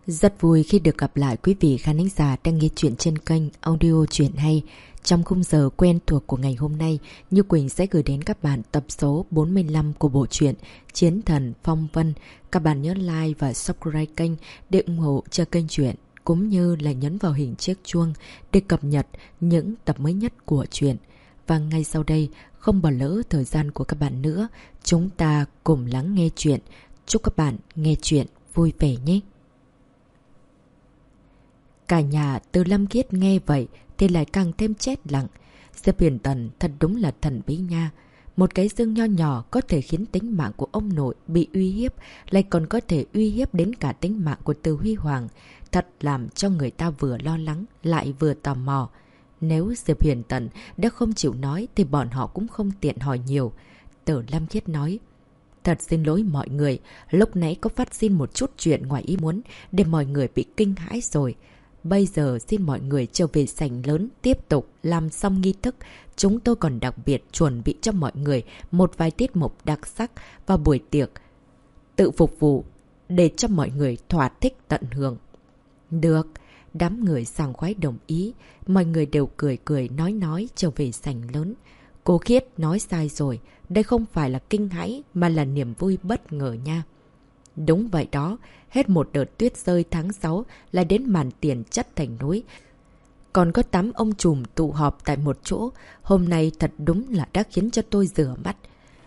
Rất vui khi được gặp lại quý vị khán thính giả đang nghe chuyện trên kênh Audio Chuyện Hay. Trong khung giờ quen thuộc của ngày hôm nay, Như Quỳnh sẽ gửi đến các bạn tập số 45 của bộ truyện Chiến Thần Phong Vân. Các bạn nhớ like và subscribe kênh để ủng hộ cho kênh truyện, cũng như là nhấn vào hình chiếc chuông để cập nhật những tập mới nhất của truyện. Và ngay sau đây, không bỏ lỡ thời gian của các bạn nữa, chúng ta cùng lắng nghe chuyện. Chúc các bạn nghe chuyện vui vẻ nhé! Cả nhà Từ Lâm Khiết nghe vậy thì lại càng thêm chết lặng. Diệp Huyền Tần thật đúng là thần bí nha. Một cái dương nho nhỏ có thể khiến tính mạng của ông nội bị uy hiếp, lại còn có thể uy hiếp đến cả tính mạng của Từ Huy Hoàng. Thật làm cho người ta vừa lo lắng lại vừa tò mò. Nếu Diệp Huyền Tần đã không chịu nói thì bọn họ cũng không tiện hỏi nhiều. Từ Lâm Khiết nói: Thật xin lỗi mọi người, lúc nãy có phát sinh một chút chuyện ngoài ý muốn để mọi người bị kinh hãi rồi. Bây giờ xin mọi người trở về sảnh lớn tiếp tục làm xong nghi thức. Chúng tôi còn đặc biệt chuẩn bị cho mọi người một vài tiết mục đặc sắc vào buổi tiệc tự phục vụ để cho mọi người thỏa thích tận hưởng. Được, đám người sảng khoái đồng ý. Mọi người đều cười cười nói trở về sảnh lớn. Cô Khiết nói sai rồi, đây không phải là kinh hãi mà là niềm vui bất ngờ nha. Đúng vậy đó, hết một đợt tuyết rơi tháng 6 là đến màn tiền chất thành núi. Còn có 8 ông trùm tụ họp tại một chỗ, hôm nay thật đúng là đã khiến cho tôi rửa mắt.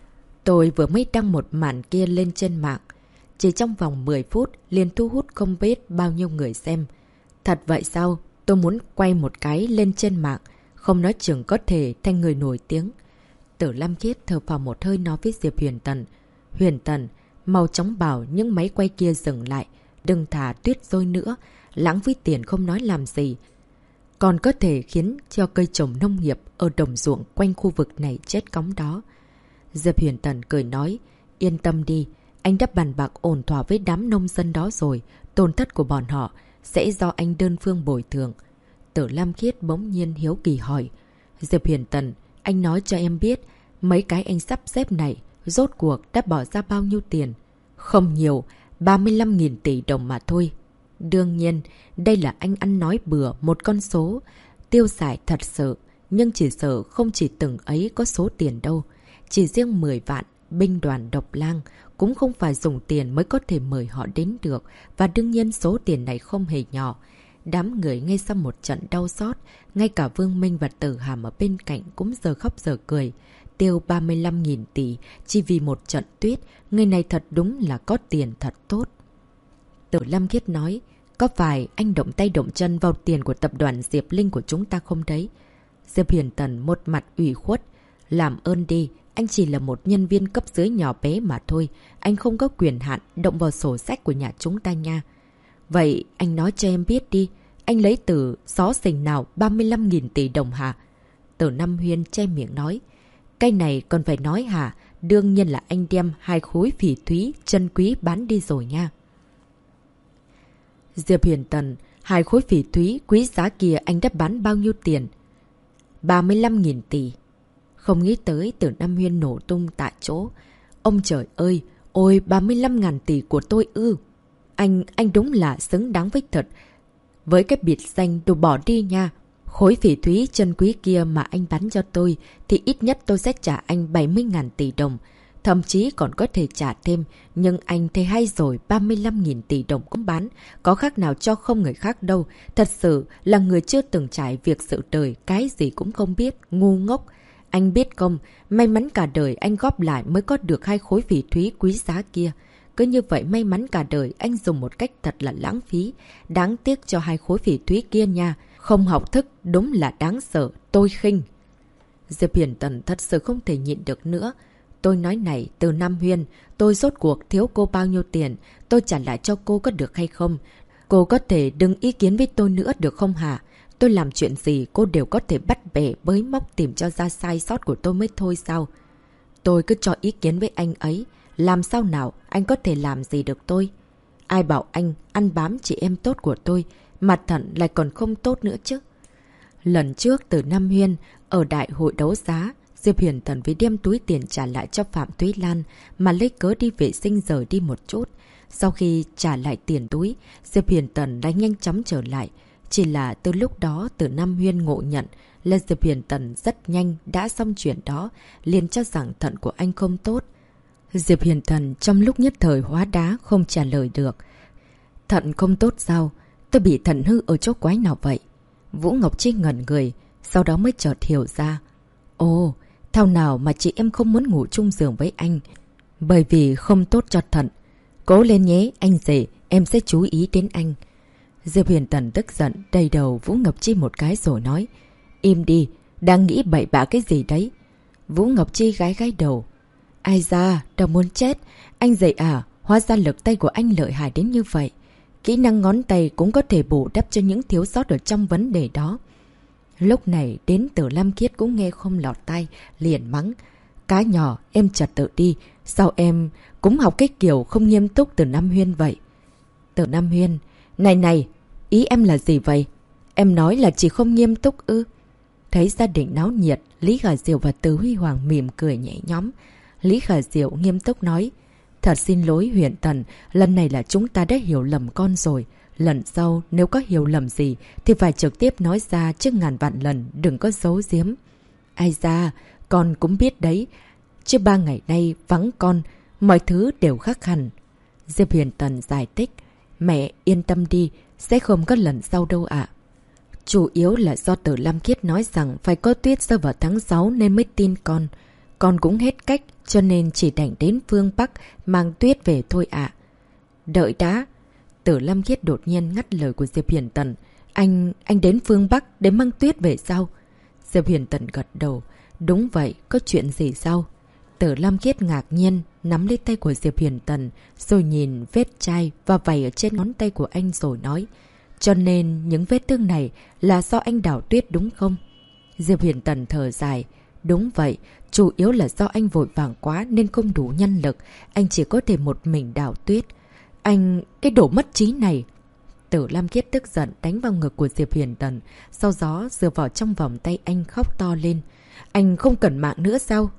Tôi vừa mới đăng một màn kia lên trên mạng, chỉ trong vòng 10 phút liền thu hút không biết bao nhiêu người xem. Thật vậy sao? Tôi muốn quay một cái lên trên mạng, không nói chừng có thể thành người nổi tiếng. Tử Lam Khiết thở vào một hơi nói với Diệp Huyền Tần: Huyền Tần, mau chóng bảo những máy quay kia dừng lại, đừng thả tuyết rơi nữa, lãng phí tiền không nói làm gì. Còn có thể khiến cho cây trồng nông nghiệp ở đồng ruộng quanh khu vực này chết cóng đó. Diệp Huyền Tần cười nói: Yên tâm đi, anh đã bàn bạc ổn thỏa với đám nông dân đó rồi, tổn thất của bọn họ sẽ do anh đơn phương bồi thường. Tử Lam Khiết bỗng nhiên hiếu kỳ hỏi: Diệp Huyền Tần, anh nói cho em biết, mấy cái anh sắp xếp này rốt cuộc đã bỏ ra bao nhiêu tiền? Không nhiều, 35.000 tỷ đồng mà thôi. Đương nhiên, đây là anh ăn nói bừa một con số. Tiêu xài thật sự, nhưng chỉ sợ không chỉ từng ấy có số tiền đâu. Chỉ riêng 10 vạn, binh đoàn Độc Lang cũng không phải dùng tiền mới có thể mời họ đến được. Và đương nhiên số tiền này không hề nhỏ. Đám người nghe xong một trận đau xót, ngay cả Vương Minh và Tử Hàm ở bên cạnh cũng giờ khóc giờ cười. Tiêu 35.000 tỷ chỉ vì một trận tuyết, người này thật đúng là có tiền thật tốt. Tử Lam Khiết nói: Có phải anh động tay động chân vào tiền của tập đoàn Diệp Linh của chúng ta không đấy? Diệp Huyền Tần một mặt ủy khuất: Làm ơn đi, anh chỉ là một nhân viên cấp dưới nhỏ bé mà thôi, anh không có quyền hạn động vào sổ sách của nhà chúng ta nha. Vậy anh nói cho em biết đi, anh lấy từ xó xỉnh nào 35.000 tỷ đồng hả? Tử Nam Huyên che miệng nói: Cái này còn phải nói hả? Đương nhiên là anh đem 2 khối phỉ thúy chân quý bán đi rồi nha. Diệp Huyền Tần: 2 khối phỉ thúy quý giá kia anh đã bán bao nhiêu tiền? 35.000 tỷ. Không nghĩ tới Tử Nam Huyên nổ tung tại chỗ. Ông trời ơi, ôi 35.000 tỷ của tôi ư. Anh đúng là xứng đáng với thật. Với cái biệt danh đồ bỏ đi nha. Khối phỉ thúy chân quý kia mà anh bán cho tôi thì ít nhất tôi sẽ trả anh 70.000 tỷ đồng. Thậm chí còn có thể trả thêm. Nhưng anh thấy hay rồi, 35.000 tỷ đồng cũng bán. Có khác nào cho không người khác đâu. Thật sự là người chưa từng trải việc sự đời, cái gì cũng không biết, ngu ngốc. Anh biết không, may mắn cả đời anh góp lại mới có được 2 khối phỉ thúy quý giá kia. Cứ như vậy may mắn cả đời anh dùng một cách thật là lãng phí. Đáng tiếc cho 2 khối phỉ thúy kia nha. Không học thức, đúng là đáng sợ, tôi khinh. Diệp Huyền Tần thật sự không thể nhịn được nữa. Tôi nói này, Từ Nam Huyên, tôi rốt cuộc thiếu cô bao nhiêu tiền, tôi trả lại cho cô có được hay không? Cô có thể đừng ý kiến với tôi nữa được không hả? Tôi làm chuyện gì cô đều có thể bắt bẻ bới móc tìm cho ra sai sót của tôi mới thôi sao? Tôi cứ cho ý kiến với anh ấy, làm sao nào anh có thể làm gì được tôi? Ai bảo anh ăn bám chị em tốt của tôi, mặt thận lại còn không tốt nữa chứ. Lần trước Từ Nam Huyên ở đại hội đấu giá, Diệp Huyền Tần vì đem túi tiền trả lại cho Phạm Thúy Lan mà lấy cớ đi vệ sinh rời đi một chút. Sau khi trả lại tiền túi, Diệp Huyền Tần đã nhanh chóng trở lại. Chỉ là từ lúc đó Tử Nam Huyên ngộ nhận là Diệp Huyền Tần rất nhanh đã xong chuyện đó, liền cho rằng thận của anh không tốt. Diệp Huyền Tần trong lúc nhất thời hóa đá không trả lời được. Thận không tốt sao? Tôi bị thận hư ở chỗ quái nào vậy? Vũ Ngọc Chi ngẩn người, sau đó mới chợt hiểu ra. Ồ, thao nào mà chị em không muốn ngủ chung giường với anh? Bởi vì không tốt cho thận. Cố lên nhé, anh rể, em sẽ chú ý đến anh. Diệp Huyền Tần tức giận, đầy đầu Vũ Ngọc Chi một cái rồi nói. Im đi, đang nghĩ bậy bạ cái gì đấy? Vũ Ngọc Chi gái gái đầu. Ai da, đâu muốn chết. Anh rể à, hóa ra lực tay của anh lợi hại đến như vậy. Kỹ năng ngón tay cũng có thể bù đắp cho những thiếu sót ở trong vấn đề đó. Lúc này đến Tử Lam Kiết cũng nghe không lọt tai, liền mắng. Cá nhỏ, em trật tự đi. Sao em cũng học cái kiểu không nghiêm túc từ Nam Huyên vậy? Từ Nam Huyên, này, ý em là gì vậy? Em nói là chỉ không nghiêm túc ư? Thấy gia đình náo nhiệt, Lý Khả Diệu và Từ Huy Hoàng mỉm cười nhẹ nhõm. Lý Khả Diệu nghiêm túc nói. Thật xin lỗi Huyền Tần, lần này là chúng ta đã hiểu lầm con rồi. Lần sau nếu có hiểu lầm gì thì phải trực tiếp nói ra trước ngàn vạn lần, đừng có giấu giếm. Ai da, con cũng biết đấy. Chứ 3 ngày nay vắng con, mọi thứ đều khác hẳn. Diệp Huyền Tần giải thích. Mẹ yên tâm đi, sẽ không có lần sau đâu ạ. Chủ yếu là do Tử Lam Kiết nói rằng phải có tuyết rơi vào tháng 6 nên mới tin con. Con cũng hết cách cho nên chỉ đành đến phương Bắc mang tuyết về thôi ạ. Đợi đã. Tử Lam Kiết đột nhiên ngắt lời của Diệp Huyền Tần. Anh đến phương Bắc để mang tuyết về sao? Diệp Huyền Tần gật đầu. Đúng vậy, có chuyện gì sao? Tử Lam Kiết ngạc nhiên nắm lấy tay của Diệp Huyền Tần rồi nhìn vết chai và vảy ở trên ngón tay của anh rồi nói. Cho nên những vết thương này là do anh đào tuyết đúng không? Diệp Huyền Tần thở dài. Đúng vậy, chủ yếu là do anh vội vàng quá nên không đủ nhân lực. Anh chỉ có thể một mình đào tuyết. Anh, cái đồ mất trí này. Tử Lam Kiết tức giận đánh vào ngực của Diệp Huyền Tần. Sau đó dựa vào trong vòng tay anh khóc to lên. Anh không cần mạng nữa sao?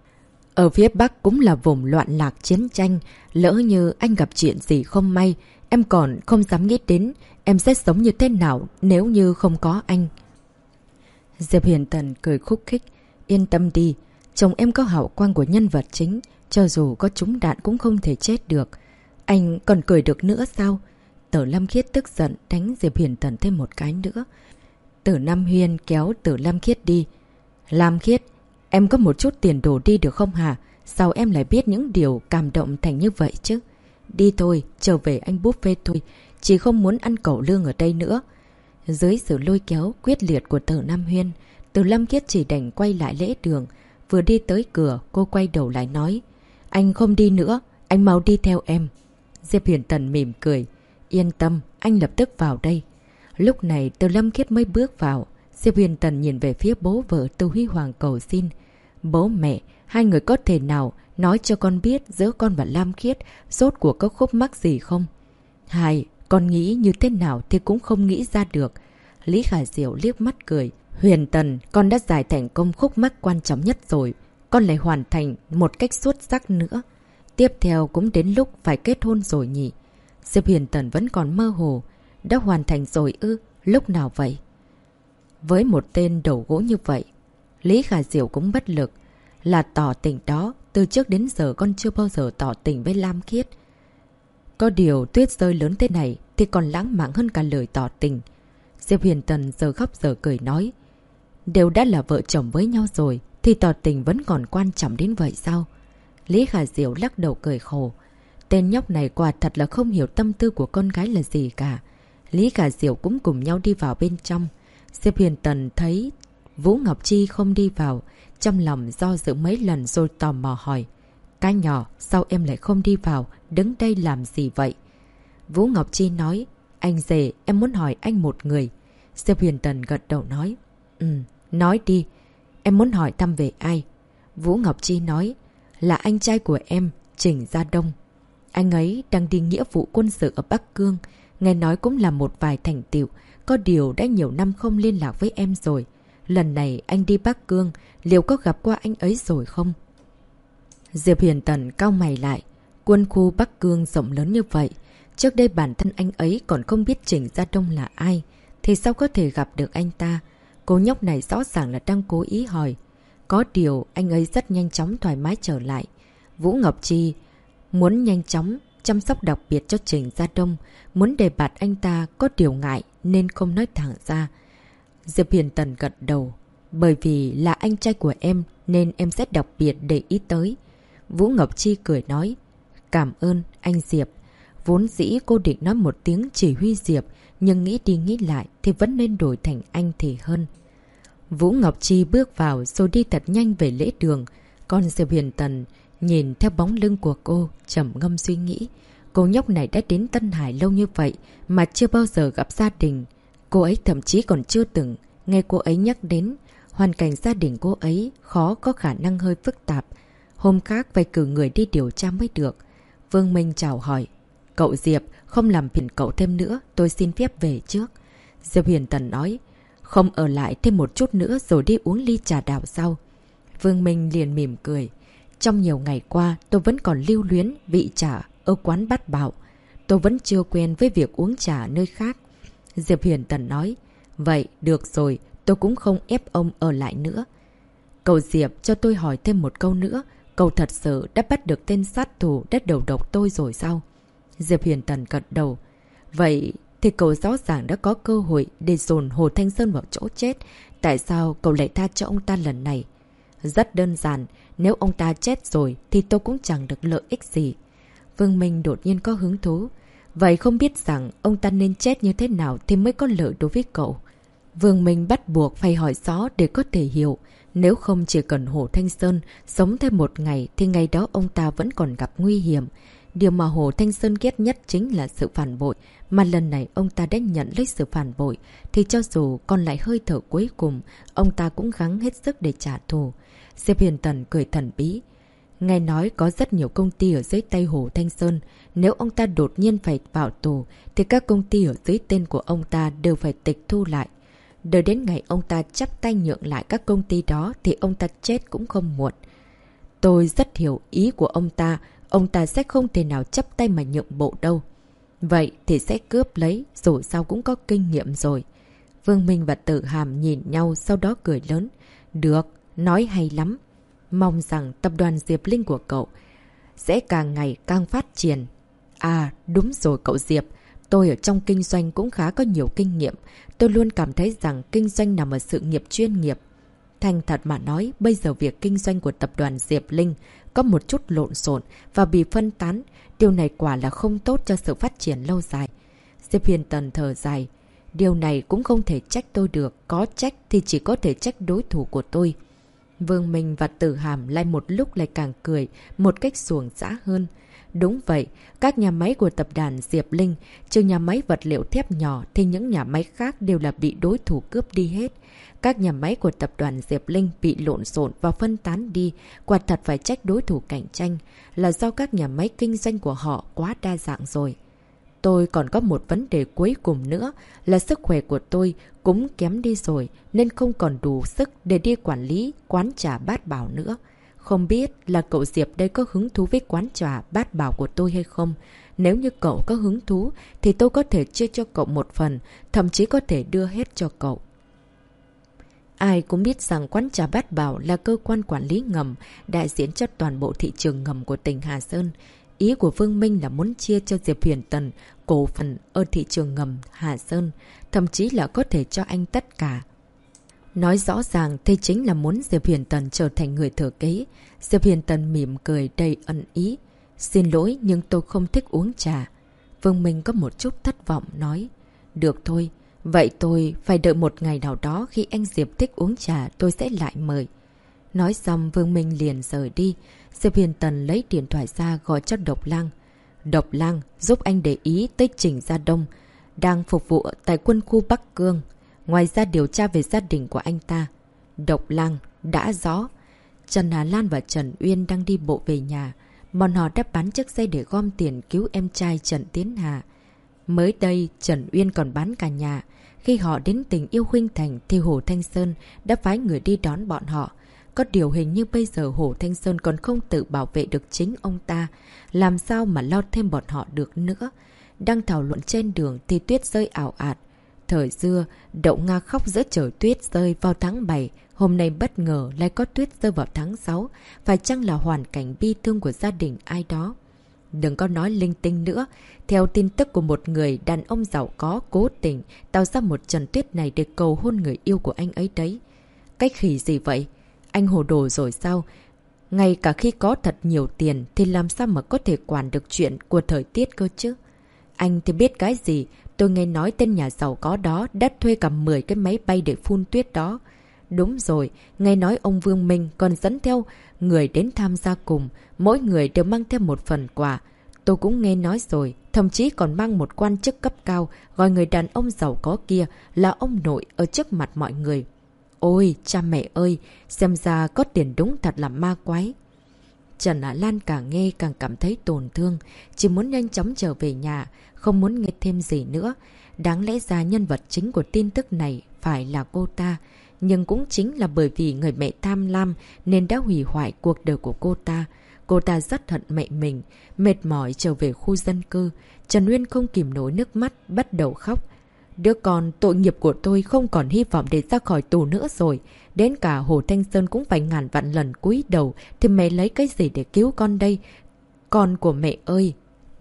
Ở phía Bắc cũng là vùng loạn lạc chiến tranh. Lỡ như anh gặp chuyện gì không may, em còn không dám nghĩ đến em sẽ sống như thế nào nếu như không có anh. Diệp Huyền Tần cười khúc khích. Yên tâm đi, chồng em có hào quang của nhân vật chính, cho dù có trúng đạn cũng không thể chết được. Anh còn cười được nữa sao? Tử Lam Khiết tức giận đánh Diệp Huyền Tần thêm một cái nữa. Tử Nam Huyên kéo Tử Lam Khiết đi. Lam Khiết, em có một chút tiền đổ đi được không hả? Sao em lại biết những điều cảm động thành như vậy chứ? Đi thôi, trở về anh buffet thôi. Chỉ không muốn ăn cẩu lương ở đây nữa. Dưới sự lôi kéo quyết liệt của Tử Nam Huyên, Tử Lam Khiết chỉ đành quay lại lễ đường. Vừa đi tới cửa, cô quay đầu lại nói. Anh không đi nữa, anh mau đi theo em. Diệp Huyền Tần mỉm cười. Yên tâm, anh lập tức vào đây. Lúc này Tử Lam Khiết mới bước vào. Diệp Huyền Tần nhìn về phía bố vợ Từ Huy Hoàng cầu xin. Bố mẹ, hai người có thể nào nói cho con biết giữa con và Lam Khiết rốt cuộc có khúc mắc gì không? Hai, con nghĩ như thế nào thì cũng không nghĩ ra được. Lý Khả Diệu liếc mắt cười. Huyền Tần, con đã giải thành công khúc mắc quan trọng nhất rồi. Con lại hoàn thành một cách xuất sắc nữa. Tiếp theo cũng đến lúc phải kết hôn rồi nhỉ? Diệp Huyền Tần vẫn còn mơ hồ. Đã hoàn thành rồi ư? Lúc nào vậy? Với một tên đầu gỗ như vậy, Lý Khả Diệu cũng bất lực. Là tỏ tình đó, từ trước đến giờ con chưa bao giờ tỏ tình với Lam Khiết. Có điều tuyết rơi lớn thế này thì còn lãng mạn hơn cả lời tỏ tình. Diệp Huyền Tần giờ khóc giờ cười nói. Đều đã là vợ chồng với nhau rồi thì tỏ tình vẫn còn quan trọng đến vậy sao? Lý Khả Diệu lắc đầu cười khổ. Tên nhóc này quả thật là không hiểu tâm tư của con gái là gì cả. Lý Khả Diệu cũng cùng nhau đi vào bên trong. Diệp Huyền Tần thấy Vũ Ngọc Chi không đi vào. Trong lòng do dự mấy lần rồi tò mò hỏi. Cái nhỏ, sao em lại không đi vào? Đứng đây làm gì vậy? Vũ Ngọc Chi nói. Anh rể, em muốn hỏi anh một người. Diệp Huyền Tần gật đầu nói. Nói đi. Em muốn hỏi thăm về ai? Vũ Ngọc Chi nói. Là anh trai của em, Trình Gia Đông. Anh ấy đang đi nghĩa vụ quân sự ở Bắc Cương. Nghe nói cũng là một vài thành tựu. Có điều đã nhiều năm không liên lạc với em rồi. Lần này anh đi Bắc Cương, liệu có gặp qua anh ấy rồi không? Diệp Huyền Tần cau mày lại. Quân khu Bắc Cương rộng lớn như vậy. Trước đây bản thân anh ấy còn không biết Trình Gia Đông là ai. Thì sao có thể gặp được anh ta? Cô nhóc này rõ ràng là đang cố ý hỏi. Có điều anh ấy rất nhanh chóng thoải mái trở lại. Vũ Ngọc Chi muốn nhanh chóng chăm sóc đặc biệt cho Trình Gia Đông. Muốn đề bạt anh ta có điều ngại nên không nói thẳng ra. Diệp Huyền Tần gật đầu. Bởi vì là anh trai của em nên em sẽ đặc biệt để ý tới. Vũ Ngọc Chi cười nói. Cảm ơn anh Diệp. Vốn dĩ cô định nói một tiếng chỉ huy Diệp, nhưng nghĩ đi nghĩ lại thì vẫn nên đổi thành anh thì hơn. Vũ Ngọc Chi bước vào rồi đi thật nhanh về lễ đường. Còn Diệp Huyền Tần nhìn theo bóng lưng của cô, trầm ngâm suy nghĩ. Cô nhóc này đã đến Tân Hải lâu như vậy mà chưa bao giờ gặp gia đình. Cô ấy thậm chí còn chưa từng nghe cô ấy nhắc đến. Hoàn cảnh gia đình cô ấy khó có khả năng hơi phức tạp. Hôm khác phải cử người đi điều tra mới được. Vương Minh chào hỏi. Cậu Diệp, không làm phiền cậu thêm nữa, tôi xin phép về trước. Diệp Huyền Tần nói. Không ở lại thêm một chút nữa rồi đi uống ly trà đào sau. Vương Minh liền mỉm cười. Trong nhiều ngày qua tôi vẫn còn lưu luyến vị trà ở quán Bát Bảo. Tôi vẫn chưa quen với việc uống trà nơi khác. Diệp Huyền Tần nói. Vậy được rồi, tôi cũng không ép ông ở lại nữa. Cậu Diệp, cho tôi hỏi thêm một câu nữa. Cậu thật sự đã bắt được tên sát thủ đã đầu độc tôi rồi sao? Diệp Huyền Tần gật đầu. Vậy thì cậu rõ ràng đã có cơ hội để dồn Hồ Thanh Sơn vào chỗ chết. Tại sao cậu lại tha cho ông ta lần này? Rất đơn giản, nếu ông ta chết rồi thì tôi cũng chẳng được lợi ích gì. Vương Minh đột nhiên có hứng thú. Vậy không biết rằng ông ta nên chết như thế nào thì mới có lợi đối với cậu? Vương Minh bắt buộc phải hỏi rõ để có thể hiểu. Nếu không chỉ cần Hồ Thanh Sơn sống thêm một ngày thì ngày đó ông ta vẫn còn gặp nguy hiểm. Điều mà Hồ Thanh Sơn ghét nhất chính là sự phản bội. Mà lần này ông ta đã nhận lấy sự phản bội thì cho dù còn lại hơi thở cuối cùng, ông ta cũng gắng hết sức để trả thù. Diệp Huyền Tần cười thần bí. Nghe nói có rất nhiều công ty ở dưới tay Hồ Thanh Sơn. Nếu ông ta đột nhiên phải vào tù thì các công ty ở dưới tên của ông ta đều phải tịch thu lại. Đợi đến ngày ông ta chắp tay nhượng lại các công ty đó thì ông ta chết cũng không muộn. Tôi rất hiểu ý của ông ta sẽ không thể nào chắp tay mà nhượng bộ đâu. Vậy thì sẽ cướp lấy, dù sao cũng có kinh nghiệm rồi. Vương Minh và Tử Hàm nhìn nhau sau đó cười lớn. Được, nói hay lắm. Mong rằng tập đoàn Diệp Linh của cậu sẽ càng ngày càng phát triển. À, đúng rồi cậu Diệp. Tôi ở trong kinh doanh cũng khá có nhiều kinh nghiệm. Tôi luôn cảm thấy rằng kinh doanh nằm ở sự nghiệp chuyên nghiệp. Thành thật mà nói, bây giờ việc kinh doanh của tập đoàn Diệp Linh có một chút lộn xộn và bị phân tán. Điều này quả là không tốt cho sự phát triển lâu dài. Diệp Huyền Tần thở dài. Điều này cũng không thể trách tôi được. Có trách thì chỉ có thể trách đối thủ của tôi. Vương Minh và Tử Hàm lại một lúc lại càng cười một cách xuồng dã hơn. Đúng vậy, các nhà máy của tập đoàn Diệp Linh, trừ nhà máy vật liệu thép nhỏ thì những nhà máy khác đều là bị đối thủ cướp đi hết. Các nhà máy của tập đoàn Diệp Linh bị lộn xộn và phân tán đi, quả thật phải trách đối thủ cạnh tranh, là do các nhà máy kinh doanh của họ quá đa dạng rồi. Tôi còn có một vấn đề cuối cùng nữa là sức khỏe của tôi cũng kém đi rồi nên không còn đủ sức để đi quản lý quán trà Bát Bảo nữa. Không biết là cậu Diệp đây có hứng thú với quán trà Bát Bảo của tôi hay không? Nếu như cậu có hứng thú thì tôi có thể chia cho cậu một phần, thậm chí có thể đưa hết cho cậu. Ai cũng biết rằng quán trà Bát Bảo là cơ quan quản lý ngầm, đại diện cho toàn bộ thị trường ngầm của tỉnh Hà Sơn. Ý của Vương Minh là muốn chia cho Diệp Huyền Tần cổ phần ở thị trường ngầm Hà Sơn, thậm chí là có thể cho anh tất cả. Nói rõ ràng thì chính là muốn Diệp Huyền Tần trở thành người thừa kế. Diệp Huyền Tần mỉm cười đầy ẩn ý. Xin lỗi nhưng tôi không thích uống trà. Vương Minh có một chút thất vọng nói. Được thôi, vậy tôi phải đợi một ngày nào đó khi anh Diệp thích uống trà tôi sẽ lại mời. Nói xong Vương Minh liền rời đi. Diệp Huyền Tần lấy điện thoại ra gọi cho Độc Lang. Độc Lang, giúp anh để ý tới Trình Gia Đông, đang phục vụ tại quân khu Bắc Cương. Ngoài ra điều tra về gia đình của anh ta. Độc Lang, đã rõ. Trần Hà Lan và Trần Uyên đang đi bộ về nhà. Bọn họ đã bán chiếc xe để gom tiền cứu em trai Trần Tiến Hà. Mới đây, Trần Uyên còn bán cả nhà. Khi họ đến tỉnh Yêu Khuynh Thành thì Hồ Thanh Sơn đã phái người đi đón bọn họ. Có điều hình như bây giờ Hồ Thanh Sơn còn không tự bảo vệ được chính ông ta. Làm sao mà lo thêm bọn họ được nữa. Đang thảo luận trên đường thì tuyết rơi ảo ạt. Thời xưa, Đậu Nga khóc giữa trời tuyết rơi vào tháng 7. Hôm nay bất ngờ lại có tuyết rơi vào tháng 6. Phải chăng là hoàn cảnh bi thương của gia đình ai đó? Đừng có nói linh tinh nữa. Theo tin tức của một người đàn ông giàu có cố tình tạo ra một trận tuyết này để cầu hôn người yêu của anh ấy đấy. Cái khỉ gì vậy? Anh hồ đồ rồi sao? Ngay cả khi có thật nhiều tiền thì làm sao mà có thể quản được chuyện của thời tiết cơ chứ? Anh thì biết cái gì? Tôi nghe nói tên nhà giàu có đó đã thuê cả 10 cái máy bay để phun tuyết đó. Đúng rồi, nghe nói ông Vương Minh còn dẫn theo người đến tham gia cùng, mỗi người đều mang theo một phần quà. Tôi cũng nghe nói rồi, thậm chí còn mang một quan chức cấp cao, gọi người đàn ông giàu có kia là ông nội ở trước mặt mọi người. Ôi, cha mẹ ơi, xem ra có tiền đúng thật là ma quái. Trần Á Lan càng nghe càng cảm thấy tổn thương, chỉ muốn nhanh chóng trở về nhà, không muốn nghe thêm gì nữa. Đáng lẽ ra nhân vật chính của tin tức này phải là cô ta, nhưng cũng chính là bởi vì người mẹ tham lam nên đã hủy hoại cuộc đời của cô ta. Cô ta rất hận mẹ mình, mệt mỏi trở về khu dân cư. Trần Uyên không kìm nổi nước mắt, bắt đầu khóc. Đứa con tội nghiệp của tôi không còn hy vọng để ra khỏi tù nữa rồi. Đến cả Hồ Thanh Sơn cũng phải ngàn vạn lần cúi đầu, thì mẹ lấy cái gì để cứu con đây? Con của mẹ ơi!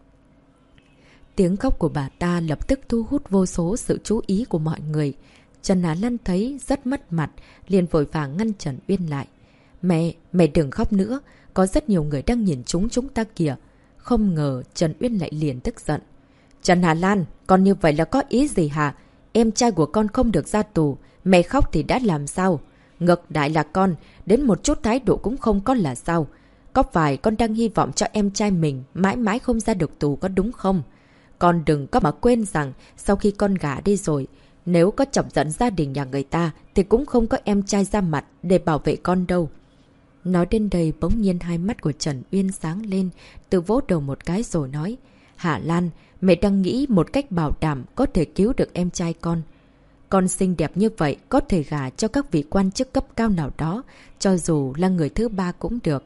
Tiếng khóc của bà ta lập tức thu hút vô số sự chú ý của mọi người. Trần Á Lan thấy rất mất mặt, liền vội vàng ngăn Trần Uyên lại. Mẹ đừng khóc nữa, có rất nhiều người đang nhìn chúng ta kìa. Không ngờ Trần Uyên lại liền tức giận. Trần Hà Lan, con như vậy là có ý gì hả? Em trai của con không được ra tù, mẹ khóc thì đã làm sao? Ngược lại là con, đến một chút thái độ cũng không có là sao? Có phải con đang hy vọng cho em trai mình mãi mãi không ra được tù có đúng không? Con đừng có mà quên rằng sau khi con gả đi rồi, nếu có chọc giận gia đình nhà người ta thì cũng không có em trai ra mặt để bảo vệ con đâu. Nói đến đây bỗng nhiên hai mắt của Trần Uyên sáng lên, tự vỗ đầu một cái rồi nói. Hạ Lan, mẹ đang nghĩ một cách bảo đảm có thể cứu được em trai con. Con xinh đẹp như vậy có thể gả cho các vị quan chức cấp cao nào đó, cho dù là người thứ ba cũng được.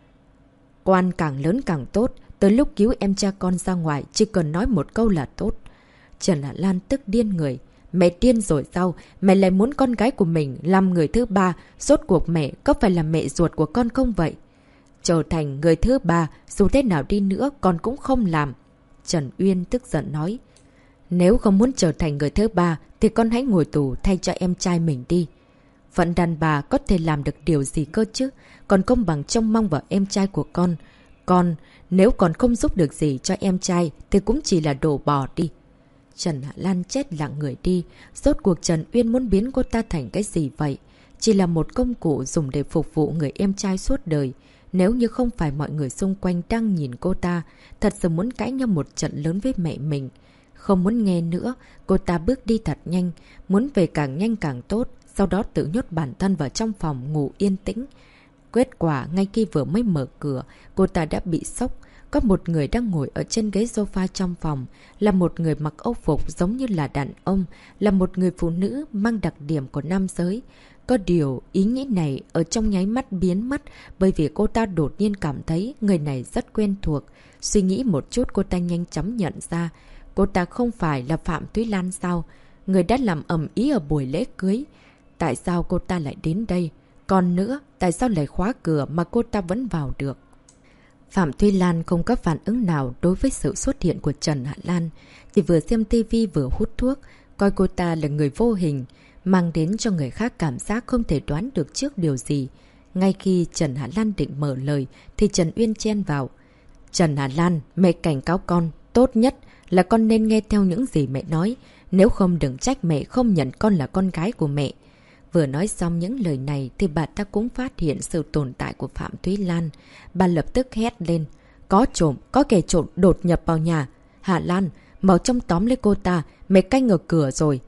Quan càng lớn càng tốt, tới lúc cứu em trai con ra ngoài chỉ cần nói một câu là tốt. Trần Hạ Lan tức điên người. Mẹ điên rồi sao? Mẹ lại muốn con gái của mình làm người thứ ba, rốt cuộc mẹ có phải là mẹ ruột của con không vậy? Trở thành người thứ ba, dù thế nào đi nữa con cũng không làm. Trần Uyên tức giận nói. Nếu không muốn trở thành người thứ ba thì con hãy ngồi tù thay cho em trai mình đi. Vẫn đàn bà có thể làm được điều gì cơ chứ? Còn không bằng trông mong vào em trai của con. Con, nếu còn không giúp được gì cho em trai thì cũng chỉ là đổ bỏ đi. Trần Hạ Lan chết lặng người đi. Rốt cuộc Trần Uyên muốn biến cô ta thành cái gì vậy? Chỉ là một công cụ dùng để phục vụ người em trai suốt đời. Nếu như không phải mọi người xung quanh đang nhìn cô ta, thật sự muốn cãi nhau một trận lớn với mẹ mình. Không muốn nghe nữa, cô ta bước đi thật nhanh, muốn về càng nhanh càng tốt, sau đó tự nhốt bản thân vào trong phòng ngủ yên tĩnh. Kết quả, ngay khi vừa mới mở cửa, cô ta đã bị sốc. Có một người đang ngồi ở trên ghế sofa trong phòng, là một người mặc âu phục giống như là đàn ông, là một người phụ nữ mang đặc điểm của nam giới. Có điều, ý nghĩ này ở trong nháy mắt biến mất bởi vì cô ta đột nhiên cảm thấy người này rất quen thuộc. Suy nghĩ một chút cô ta nhanh chóng nhận ra, cô ta không phải là Phạm Thúy Lan sao? Người đã làm ầm ĩ ở buổi lễ cưới. Tại sao cô ta lại đến đây? Còn nữa, tại sao lại khóa cửa mà cô ta vẫn vào được? Phạm Thúy Lan không có phản ứng nào đối với sự xuất hiện của Trần Hạ Lan. Chỉ vừa xem tivi vừa hút thuốc, coi cô ta là người vô hình, mang đến cho người khác cảm giác không thể đoán được trước điều gì. Ngay khi Trần Hạ Lan định mở lời, thì Trần Uyên chen vào. Trần Hạ Lan, mẹ cảnh cáo con, tốt nhất là con nên nghe theo những gì mẹ nói. Nếu không đừng trách mẹ không nhận con là con gái của mẹ. Vừa nói xong những lời này thì bà ta cũng phát hiện sự tồn tại của Phạm Thúy Lan. Bà lập tức hét lên. Có trộm, có kẻ trộm đột nhập vào nhà. Hạ Lan, mau trông tóm lấy cô ta, mẹ canh ở cửa rồi.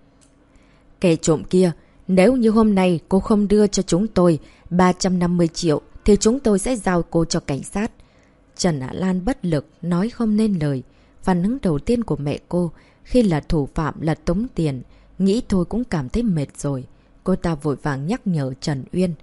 Kẻ trộm kia, nếu như hôm nay cô không đưa cho chúng tôi 350 triệu thì chúng tôi sẽ giao cô cho cảnh sát. Trần Hạ Lan bất lực, nói không nên lời. Phản ứng đầu tiên của mẹ cô khi là thủ phạm là tống tiền, nghĩ thôi cũng cảm thấy mệt rồi. Cô ta vội vàng nhắc nhở Trần Uyên.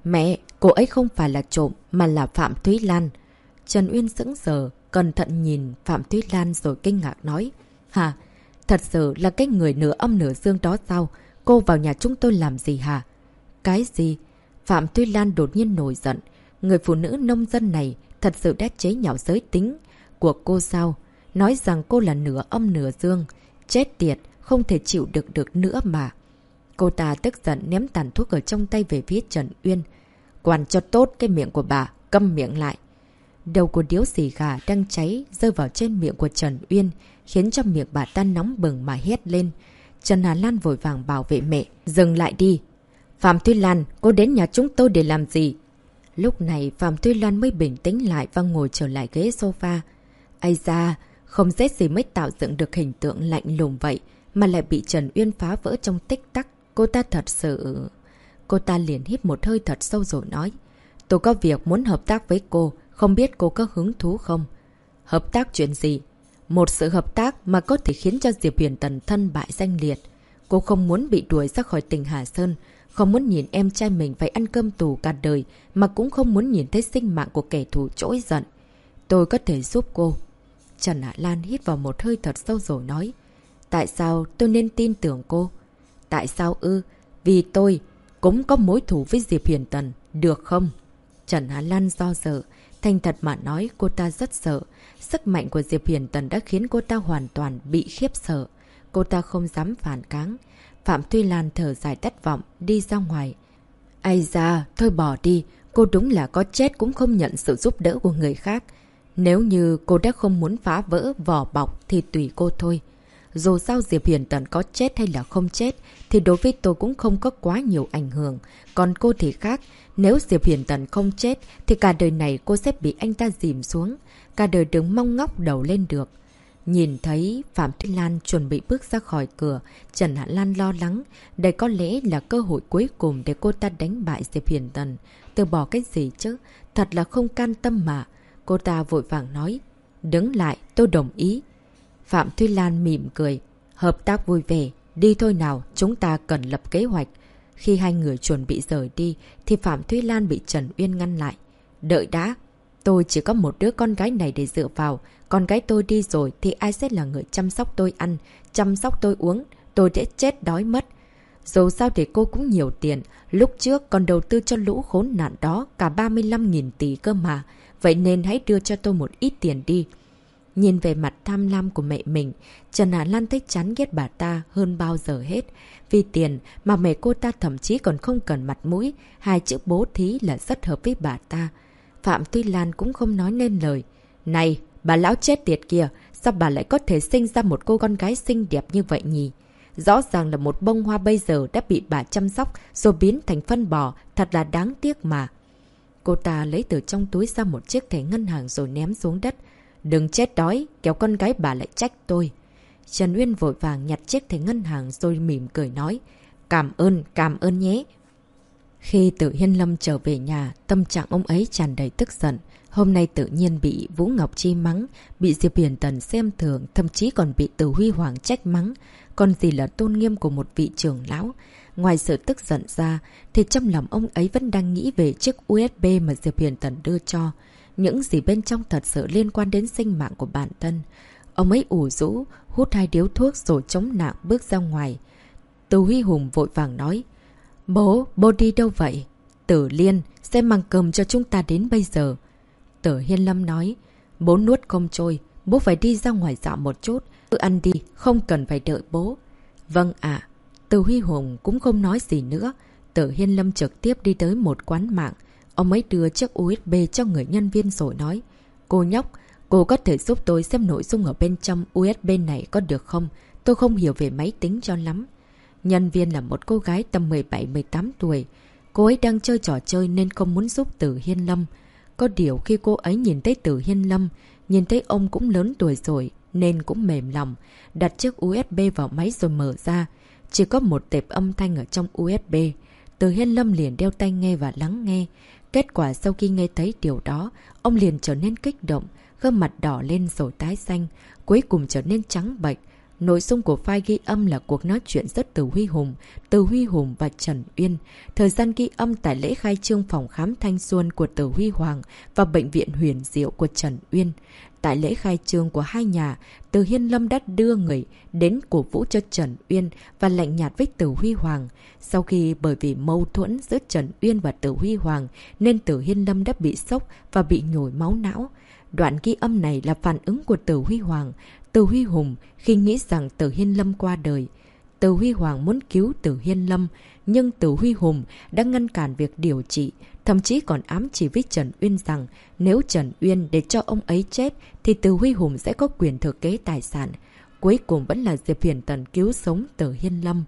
Mẹ, cô ấy không phải là trộm mà là Phạm Thúy Lan. Trần Uyên sững sờ, cẩn thận nhìn Phạm Thúy Lan rồi kinh ngạc nói. Hả? Thật sự là cái người nửa âm nửa dương đó sao? Cô vào nhà chúng tôi làm gì hả? Cái gì? Phạm Thúy Lan đột nhiên nổi giận. Người phụ nữ nông dân này thật sự đã chế nhạo giới tính của cô sao? Nói rằng cô là nửa âm nửa dương. Chết tiệt, không thể chịu được nữa mà. Cô ta tức giận ném tàn thuốc ở trong tay về phía Trần Uyên. Quản cho tốt cái miệng của bà, câm miệng lại. Đầu của điếu xì gà đang cháy rơi vào trên miệng của Trần Uyên, khiến cho miệng bà ta nóng bừng mà hét lên. Trần Hà Lan vội vàng bảo vệ mẹ, dừng lại đi. Phạm Thúy Lan, cô đến nhà chúng tôi để làm gì? Lúc này Phạm Thúy Lan mới bình tĩnh lại và ngồi trở lại ghế sofa. Ây da, không dễ gì mới tạo dựng được hình tượng lạnh lùng vậy, mà lại bị Trần Uyên phá vỡ trong tích tắc. Cô ta thật sự... Cô ta liền hít một hơi thật sâu rồi nói. Tôi có việc muốn hợp tác với cô, không biết cô có hứng thú không? Hợp tác chuyện gì? Một sự hợp tác mà có thể khiến cho Diệp Huyền Tần thân bại danh liệt. Cô không muốn bị đuổi ra khỏi tỉnh Hà Sơn, không muốn nhìn em trai mình phải ăn cơm tù cả đời, mà cũng không muốn nhìn thấy sinh mạng của kẻ thù trỗi giận. Tôi có thể giúp cô. Trần Hạ Lan hít vào một hơi thật sâu rồi nói. Tại sao tôi nên tin tưởng cô? Tại sao ư? Vì tôi cũng có mối thù với Diệp Huyền Tần, được không? Trần Hạ Lan do dự. Thành thật mà nói, cô ta rất sợ. Sức mạnh của Diệp Huyền Tần đã khiến cô ta hoàn toàn bị khiếp sợ. Cô ta không dám phản kháng. Phạm Thúy Lan thở dài thất vọng, đi ra ngoài. Ây da, thôi bỏ đi. Cô đúng là có chết cũng không nhận sự giúp đỡ của người khác. Nếu như cô đã không muốn phá vỡ vỏ bọc thì tùy cô thôi. Dù sao Diệp Huyền Tần có chết hay là không chết thì đối với tôi cũng không có quá nhiều ảnh hưởng. Còn cô thì khác. Nếu Diệp Huyền Tần không chết thì cả đời này cô sẽ bị anh ta dìm xuống. Cả đời đừng mong ngóc đầu lên được. Nhìn thấy Phạm Thúy Lan chuẩn bị bước ra khỏi cửa, Trần Hạ Lan lo lắng. Đây có lẽ là cơ hội cuối cùng để cô ta đánh bại Diệp Huyền Tần. Từ bỏ cái gì chứ? Thật là không can tâm mà. Cô ta vội vàng nói. Đứng lại, tôi đồng ý. Phạm Thúy Lan mỉm cười. Hợp tác vui vẻ. Đi thôi nào, chúng ta cần lập kế hoạch. Khi hai người chuẩn bị rời đi, thì Phạm Thúy Lan bị Trần Uyên ngăn lại. Đợi đã. Tôi chỉ có một đứa con gái này để dựa vào. Con gái tôi đi rồi thì ai sẽ là người chăm sóc tôi ăn, chăm sóc tôi uống. Tôi sẽ chết đói mất. Dù sao thì cô cũng nhiều tiền. Lúc trước còn đầu tư cho lũ khốn nạn đó cả 35.000 tỷ cơ mà. Vậy nên hãy đưa cho tôi một ít tiền đi. Nhìn về mặt tham lam của mẹ mình, Trần Hạ Lan thấy chán ghét bà ta hơn bao giờ hết. Vì tiền mà mẹ cô ta thậm chí còn không cần mặt mũi, hai chữ bố thí là rất hợp với bà ta. Phạm Thúy Lan cũng không nói nên lời. Này, bà lão chết tiệt kìa, sao bà lại có thể sinh ra một cô con gái xinh đẹp như vậy nhỉ? Rõ ràng là một bông hoa bây giờ đã bị bà chăm sóc rồi biến thành phân bò, thật là đáng tiếc mà. Cô ta lấy từ trong túi ra một chiếc thẻ ngân hàng rồi ném xuống đất. Đừng chết đói, kéo con gái bà lại trách tôi. Trần Uyên vội vàng nhặt chiếc thẻ ngân hàng rồi mỉm cười nói. Cảm ơn nhé. Khi Tử Hiên Lâm trở về nhà, tâm trạng ông ấy tràn đầy tức giận. Hôm nay tự nhiên bị Vũ Ngọc Chi mắng, bị Diệp Huyền Tần xem thường, thậm chí còn bị Từ Huy Hoàng trách mắng. Còn gì là tôn nghiêm của một vị trưởng lão. Ngoài sự tức giận ra, thì trong lòng ông ấy vẫn đang nghĩ về chiếc USB mà Diệp Huyền Tần đưa cho. Những gì bên trong thật sự liên quan đến sinh mạng của bản thân. Ông ấy ủ rũ, hút 2 điếu thuốc rồi chống nạng bước ra ngoài. Từ Huy Hùng vội vàng nói. Bố đi đâu vậy? Tử Liên sẽ mang cơm cho chúng ta đến bây giờ. Tử Hiên Lâm nói. Bố nuốt không trôi, bố phải đi ra ngoài dạo một chút. Cứ ăn đi, không cần phải đợi bố. Vâng ạ. Từ Huy Hùng cũng không nói gì nữa. Tử Hiên Lâm trực tiếp đi tới một quán mạng. Ông ấy đưa chiếc USB cho người nhân viên rồi nói. Cô nhóc, cô có thể giúp tôi xem nội dung ở bên trong USB này có được không? Tôi không hiểu về máy tính cho lắm. Nhân viên là một cô gái tầm 17-18 tuổi. Cô ấy đang chơi trò chơi nên không muốn giúp Tử Hiên Lâm. Có điều khi cô ấy nhìn thấy Tử Hiên Lâm, nhìn thấy ông cũng lớn tuổi rồi nên cũng mềm lòng. Đặt chiếc USB vào máy rồi mở ra. Chỉ có một tệp âm thanh ở trong USB. Tử Hiên Lâm liền đeo tai nghe và lắng nghe. Kết quả sau khi nghe thấy điều đó, ông liền trở nên kích động, gương mặt đỏ lên rồi tái xanh, cuối cùng trở nên trắng bệch. Nội dung của file ghi âm là cuộc nói chuyện giữa Từ Huy Hùng và Trần Uyên. Thời gian ghi âm tại lễ khai trương phòng khám Thanh Xuân của Từ Huy Hoàng và bệnh viện Huyền Diệu của Trần Uyên. Tại lễ khai trương của hai nhà, Từ Hiên Lâm đã đưa người đến cổ vũ cho Trần Uyên và lạnh nhạt với Từ Huy Hoàng. Sau khi bởi vì mâu thuẫn giữa Trần Uyên và Từ Huy Hoàng nên Từ Hiên Lâm đã bị sốc và bị nhồi máu não. Đoạn ghi âm này là phản ứng của Từ Huy Hoàng, Từ Huy Hùng khi nghĩ rằng Từ Hiên Lâm qua đời. Từ Huy Hoàng muốn cứu Từ Hiên Lâm, nhưng Từ Huy Hùng đã ngăn cản việc điều trị, thậm chí còn ám chỉ với Trần Uyên rằng nếu Trần Uyên để cho ông ấy chết thì Từ Huy Hùng sẽ có quyền thừa kế tài sản. Cuối cùng vẫn là Diệp Huyền Tần cứu sống Từ Hiên Lâm.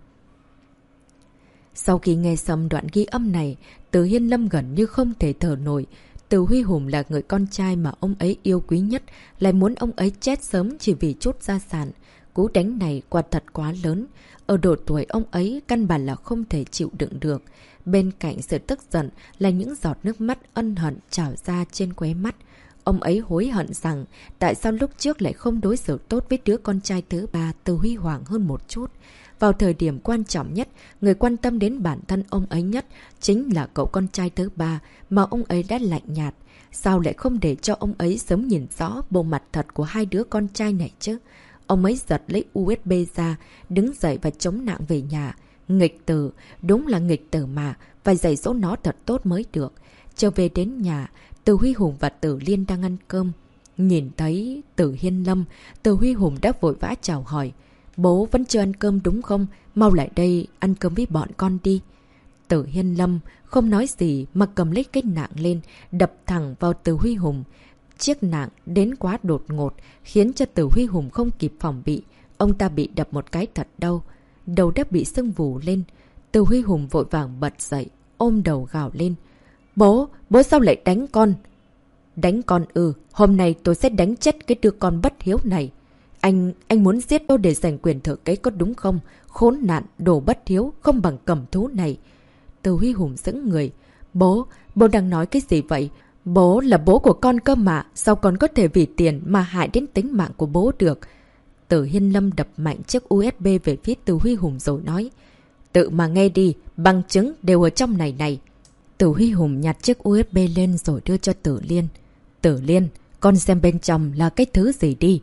Sau khi nghe xong đoạn ghi âm này, Từ Hiên Lâm gần như không thể thở nổi. Từ Huy Hùng là người con trai mà ông ấy yêu quý nhất, lại muốn ông ấy chết sớm chỉ vì chút gia sản. Cú đánh này quả thật quá lớn. Ở độ tuổi ông ấy căn bản là không thể chịu đựng được. Bên cạnh sự tức giận là những giọt nước mắt ân hận trào ra trên khóe mắt. Ông ấy hối hận rằng tại sao lúc trước lại không đối xử tốt với đứa con trai thứ ba Từ Huy Hoàng hơn một chút. Vào thời điểm quan trọng nhất, người quan tâm đến bản thân ông ấy nhất chính là cậu con trai thứ ba mà ông ấy đã lạnh nhạt. Sao lại không để cho ông ấy sớm nhìn rõ bộ mặt thật của hai đứa con trai này chứ? Ông ấy giật lấy USB ra, đứng dậy và chống nạng về nhà. Nghịch tử, đúng là nghịch tử mà, phải dạy dỗ nó thật tốt mới được. Trở về đến nhà, Từ Huy Hùng và Tử Liên đang ăn cơm. Nhìn thấy Từ Hiên Lâm, Từ Huy Hùng đã vội vã chào hỏi. Bố vẫn chưa ăn cơm đúng không? Mau lại đây ăn cơm với bọn con đi. Từ Hiên Lâm không nói gì mà cầm lấy cái nạng lên, đập thẳng vào Từ Huy Hùng. Chiếc nạng đến quá đột ngột, khiến cho Từ Huy Hùng không kịp phòng bị. Ông ta bị đập một cái thật đau. Đầu đã bị sưng vù lên. Từ Huy Hùng vội vàng bật dậy, ôm đầu gào lên. Bố sao lại đánh con? Đánh con hôm nay tôi sẽ đánh chết cái đứa con bất hiếu này. Anh muốn giết tôi để giành quyền thừa kế có đúng không? Khốn nạn, đồ bất hiếu, không bằng cầm thú này. Từ Huy Hùng sững người. Bố đang nói cái gì vậy? Bố là bố của con cơ mà, sao con có thể vì tiền mà hại đến tính mạng của bố được? Từ Hiên Lâm đập mạnh chiếc USB về phía Từ Huy Hùng rồi nói. Tự mà nghe đi, bằng chứng đều ở trong này. Từ Huy Hùng nhặt chiếc USB lên rồi đưa cho Tử Liên. Tử Liên, con xem bên trong là cái thứ gì đi.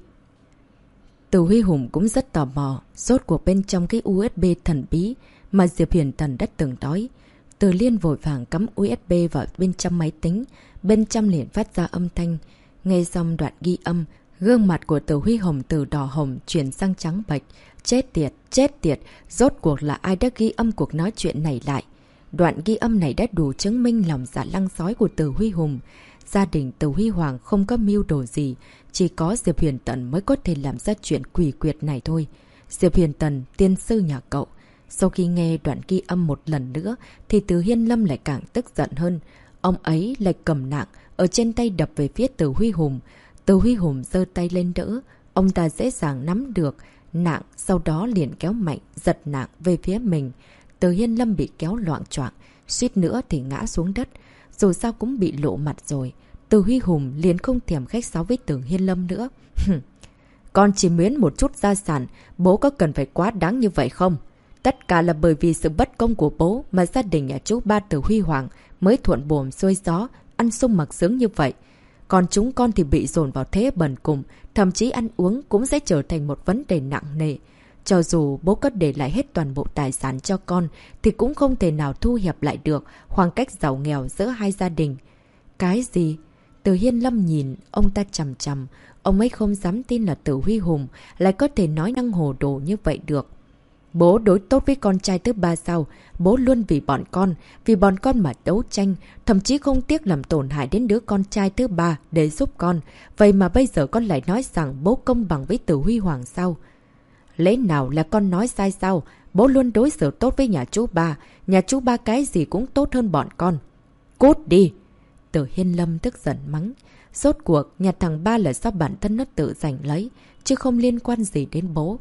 Từ Huy Hùng cũng rất tò mò, rốt cuộc bên trong cái USB thần bí mà Diệp Huyền Tần đã từng nói. Từ Liên vội vàng cắm USB vào bên trong máy tính, bên trong liền phát ra âm thanh. Nghe xong đoạn ghi âm, gương mặt của Từ Huy Hùng từ đỏ hồng chuyển sang trắng bệch. Chết tiệt, rốt cuộc là ai đã ghi âm cuộc nói chuyện này lại. Đoạn ghi âm này đã đủ chứng minh lòng dạ lăng sói của Từ Huy Hùng. Gia đình Từ Huy Hoàng không có mưu đồ gì, chỉ có Diệp Huyền Tần mới có thể làm ra chuyện quỷ quyệt này thôi. Diệp Huyền Tần, tiên sư nhà cậu. Sau khi nghe đoạn ghi âm một lần nữa thì Từ Hiên Lâm lại càng tức giận hơn. Ông ấy lại cầm nạng ở trên tay đập về phía Từ Huy Hùng. Từ Huy Hùng giơ tay lên đỡ. Ông ta dễ dàng nắm được nạng, sau đó liền kéo mạnh, giật nạng về phía mình. Từ Hiên Lâm bị kéo loạng choạng, suýt nữa thì ngã xuống đất. Dù sao cũng bị lộ mặt rồi. Từ Huy Hùng liền không thèm khách sáo với Từ Hiên Lâm nữa. Con chỉ miễn một chút gia sản, bố có cần phải quá đáng như vậy không? Tất cả là bởi vì sự bất công của bố mà gia đình nhà chú ba Từ Huy Hoàng mới thuận buồm xuôi gió, ăn sung mặc sướng như vậy. Còn chúng con thì bị dồn vào thế bần cùng, thậm chí ăn uống cũng sẽ trở thành một vấn đề nặng nề. Cho dù bố có để lại hết toàn bộ tài sản cho con thì cũng không thể nào thu hẹp lại được khoảng cách giàu nghèo giữa hai gia đình. Cái gì? Từ Hiên Lâm nhìn ông ta chằm chằm. Ông ấy không dám tin là Từ Huy Hùng lại có thể nói năng hồ đồ như vậy được. Bố đối tốt với con trai thứ ba sao? Bố luôn vì bọn con mà đấu tranh, thậm chí không tiếc làm tổn hại đến đứa con trai thứ ba để giúp con. Vậy mà bây giờ con lại nói rằng bố công bằng với Từ Huy Hoàng sao? Lẽ nào là con nói sai sao? Bố luôn đối xử tốt với nhà chú ba cái gì cũng tốt hơn bọn con. Cút đi! Từ Hiên Lâm tức giận mắng. Rốt cuộc, nhà thằng ba là do bản thân nó tự giành lấy, chứ không liên quan gì đến bố.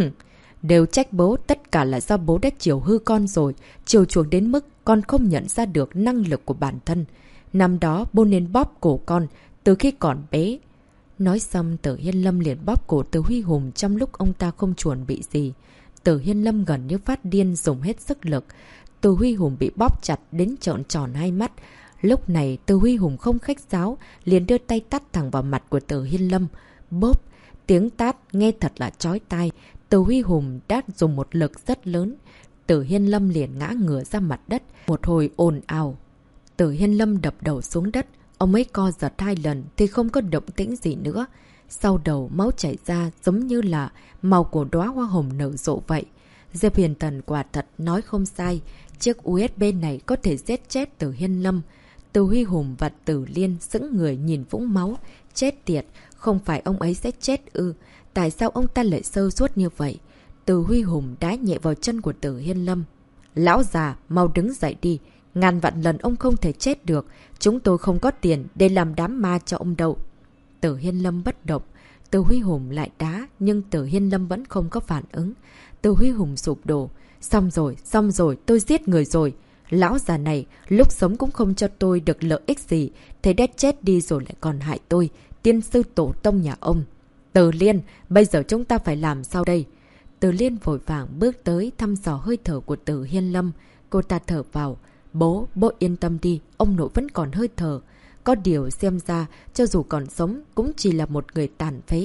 Đều trách bố, tất cả là do bố đã chiều hư con rồi, chiều chuộng đến mức con không nhận ra được năng lực của bản thân. Năm đó bố nên bóp cổ con, từ khi còn bé. Nói xong Tử Hiên Lâm liền bóp cổ Từ Huy Hùng trong lúc ông ta không chuẩn bị gì. Tử Hiên Lâm gần như phát điên dùng hết sức lực. Từ Huy Hùng bị bóp chặt đến trợn tròn hai mắt. Lúc này Từ Huy Hùng không khách sáo, liền đưa tay tát thẳng vào mặt của Tử Hiên Lâm. Bốp, tiếng tát nghe thật là chói tai. Từ Huy Hùng đã dùng một lực rất lớn. Tử Hiên Lâm liền ngã ngửa ra mặt đất, một hồi ồn ào. Tử Hiên Lâm đập đầu xuống đất, ông ấy co giật 2 lần thì không có động tĩnh gì nữa. Sau đầu máu chảy ra giống như là màu của đóa hoa hồng nở rộ vậy. Diệp Huyền Tần quả thật nói không sai, chiếc USB này có thể giết chết Tử Hiên Lâm. Từ Huy Hùng và Tử Liên sững người nhìn vũng máu. Chết tiệt, không phải ông ấy sẽ chết ư? Tại sao ông ta lại sơ suất như vậy? Từ Huy Hùng đá nhẹ vào chân của Tử Hiên Lâm. Lão già, mau đứng dậy đi. Ngàn vạn lần ông không thể chết được. Chúng tôi không có tiền để làm đám ma cho ông đâu. Tử Hiên Lâm bất động. Từ Huy Hùng lại đá, nhưng Tử Hiên Lâm vẫn không có phản ứng. Từ Huy Hùng sụp đổ. Xong rồi, tôi giết người rồi. Lão già này, lúc sống cũng không cho tôi được lợi ích gì. Thế đã chết đi rồi lại còn hại tôi. Tiên sư tổ tông nhà ông. Từ Liên, bây giờ chúng ta phải làm sao đây? Từ Liên vội vàng bước tới thăm dò hơi thở của Tử Hiên Lâm. Cô ta thở vào. Bố yên tâm đi, ông nội vẫn còn hơi thở. Có điều xem ra, cho dù còn sống, cũng chỉ là một người tàn phế.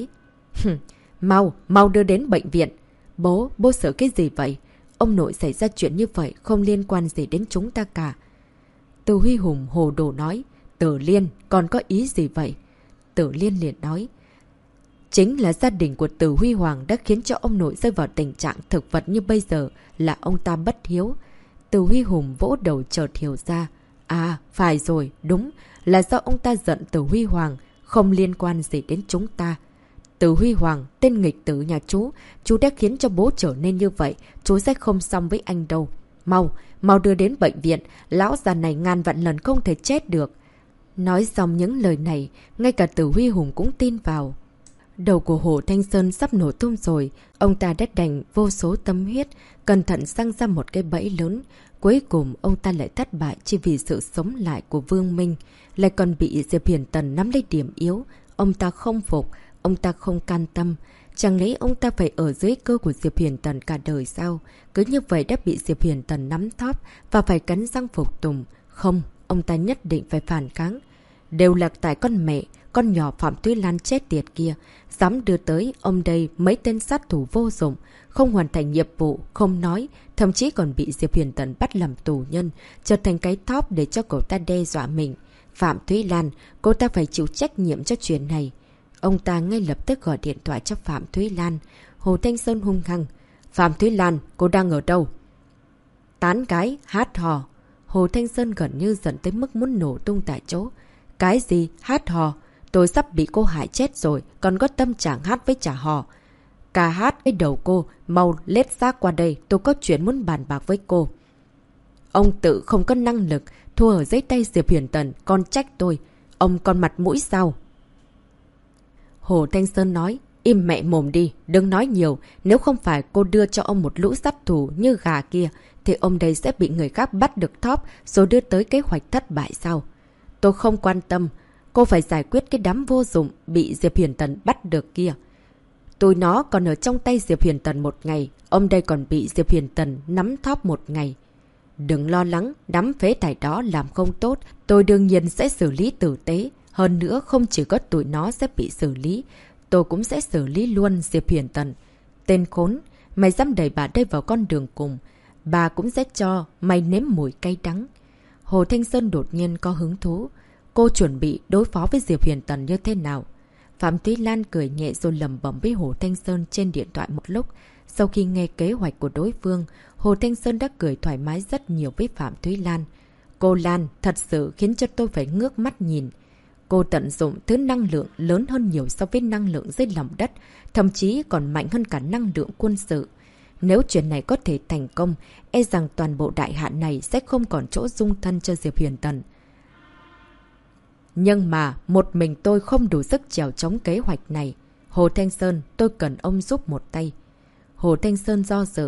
Mau đưa đến bệnh viện. Bố sợ cái gì vậy? Ông nội xảy ra chuyện như vậy không liên quan gì đến chúng ta cả. Từ Huy Hùng hồ đồ nói. Tử Liên, còn có ý gì vậy? Tử Liên liền nói. Chính là gia đình của Tử Huy Hoàng đã khiến cho ông nội rơi vào tình trạng thực vật như bây giờ, là ông ta bất hiếu. Từ Huy Hùng vỗ đầu chợt hiểu ra. À, phải rồi, đúng, là do ông ta giận Tử Huy Hoàng, không liên quan gì đến chúng ta. Tử Huy Hoàng, tên nghịch tử nhà chú đã khiến cho bố trở nên như vậy, chú sẽ không xong với anh đâu. Mau đưa đến bệnh viện, lão già này ngàn vạn lần không thể chết được. Nói xong những lời này, ngay cả Tử Huy Hùng cũng tin vào. Đầu của Hồ Thanh Sơn sắp nổ tung rồi, ông ta đã đành vô số tâm huyết, cẩn thận răng ra một cái bẫy lớn. Cuối cùng ông ta lại thất bại chỉ vì sự sống lại của Vương Minh, lại còn bị Diệp Hiển Tần nắm lấy điểm yếu. Ông ta không phục, ông ta không can tâm. Chẳng lẽ ông ta phải ở dưới cơ của Diệp Hiển Tần cả đời sao? Cứ như vậy đã bị Diệp Hiển Tần nắm thóp và phải cắn răng phục tùng. Không, ông ta nhất định phải phản kháng. Đều là tại con mẹ, con nhỏ Phạm Thúy Lan chết tiệt kia, dám đưa tới ông đây mấy tên sát thủ vô dụng, không hoàn thành nhiệm vụ, không nói, thậm chí còn bị Diệp Hiển Tần bắt làm tù nhân, trở thành cái thóp để cho cậu ta đe dọa mình. Phạm Thúy Lan, cô ta phải chịu trách nhiệm cho chuyện này. Ông ta ngay lập tức gọi điện thoại cho Phạm Thúy Lan. Hồ Thanh Sơn hung hăng. Phạm Thúy Lan, cô đang ở đâu? Tán gái, hát hò. Hồ Thanh Sơn gần như giận tới mức muốn nổ tung tại chỗ. Cái gì? Hát hò? Tôi sắp bị cô hại chết rồi, còn có tâm trạng hát với trả hò. Ca hát cái đầu cô, mau lết xác qua đây, tôi có chuyện muốn bàn bạc với cô. Ông tự không có năng lực, thua ở dưới tay Diệp Hiển Tần, con trách tôi. Ông còn mặt mũi sao? Hồ Thanh Sơn nói, im mẹ mồm đi, đừng nói nhiều. Nếu không phải cô đưa cho ông một lũ sát thủ như gà kia, thì ông đây sẽ bị người khác bắt được thóp rồi đưa tới kế hoạch thất bại sao? Tôi không quan tâm. Cô phải giải quyết cái đám vô dụng bị Diệp Hiển Tần bắt được kia. Tụi nó còn ở trong tay Diệp Hiển Tần một ngày, ông đây còn bị Diệp Hiển Tần nắm thóp một ngày. Đừng lo lắng, đám phế thải đó làm không tốt, tôi đương nhiên sẽ xử lý tử tế. Hơn nữa không chỉ có tụi nó sẽ bị xử lý, tôi cũng sẽ xử lý luôn Diệp Hiển Tần. Tên khốn, mày dám đẩy bà đây vào con đường cùng, bà cũng sẽ cho mày nếm mùi cay đắng. Hồ Thanh Sơn đột nhiên có hứng thú. Cô chuẩn bị đối phó với Diệp Hiển Tần như thế nào? Phạm Thúy Lan cười nhẹ rồi lầm bẩm với Hồ Thanh Sơn trên điện thoại một lúc. Sau khi nghe kế hoạch của đối phương, Hồ Thanh Sơn đã cười thoải mái rất nhiều với Phạm Thúy Lan. Cô Lan thật sự khiến cho tôi phải ngước mắt nhìn. Cô tận dụng thứ năng lượng lớn hơn nhiều so với năng lượng dưới lòng đất, thậm chí còn mạnh hơn cả năng lượng quân sự. Nếu chuyện này có thể thành công, e rằng toàn bộ đại hạn này sẽ không còn chỗ dung thân cho Diệp Hiển Tần. Nhưng mà một mình tôi không đủ sức chèo chống kế hoạch này. Hồ Thanh Sơn, tôi cần ông giúp một tay. Hồ Thanh Sơn do dự.